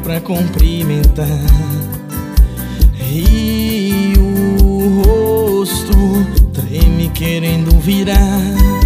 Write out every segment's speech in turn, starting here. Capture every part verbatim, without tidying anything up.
pra cumprimentar e o rosto treme querendo virar.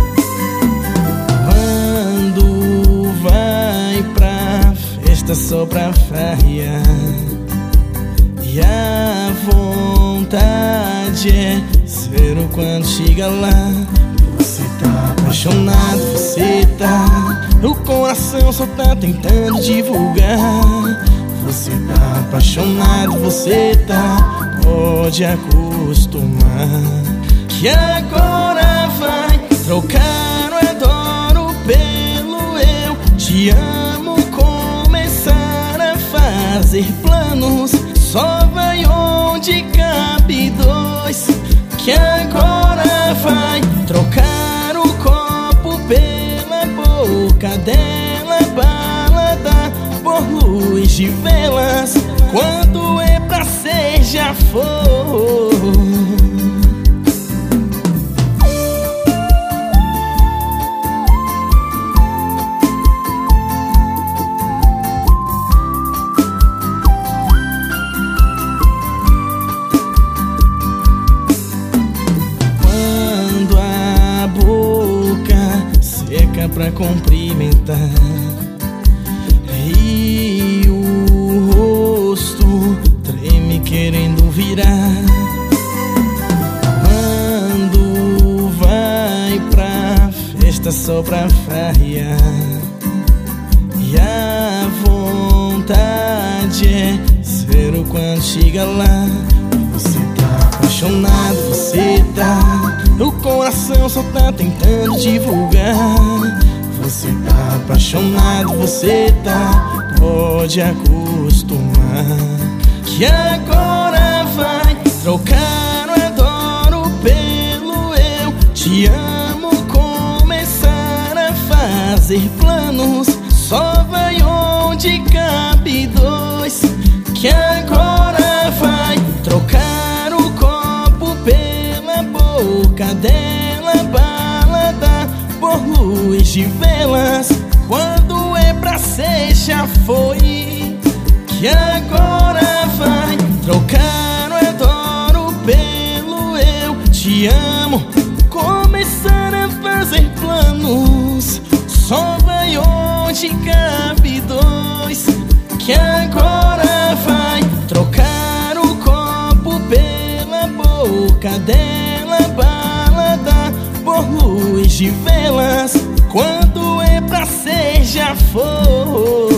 Quando vai pra festa só pra farrear, e a vontade é zero quando chega lá. Você tá apaixonado, você tá, o coração só tá tentando divulgar. Você tá apaixonado, você tá, pode acostumar, que agora vai trocar o adoro pelo eu te amo, começar a fazer planos. Só vai onde cabe dois, que agora vai trocar o copo pela boca dela, balada por luz de velas. Quando é pra ser, já foi. Seca pra cumprimentar e o rosto treme querendo virar. Quando vai pra festa só pra farrear, e a vontade é zero quando chega lá. Você tá apaixonado, você tá, o coração só tá tentando divulgar. Você tá apaixonado, você tá, pode acostumar, que agora vai trocar o adoro pelo eu te amo, começar a fazer planos. Só vai onde cabe dois, que agora vai trocar o copo pela boca dela, balada por luz de velas. Quando é pra ser, já foi, que agora vai trocar o adoro pelo eu te amo, começar a fazer planos. Só vai onde cabe dois, que agora vai trocar o copo pela boca dela, balada por luz de velas. Quando é pra ser, já foi.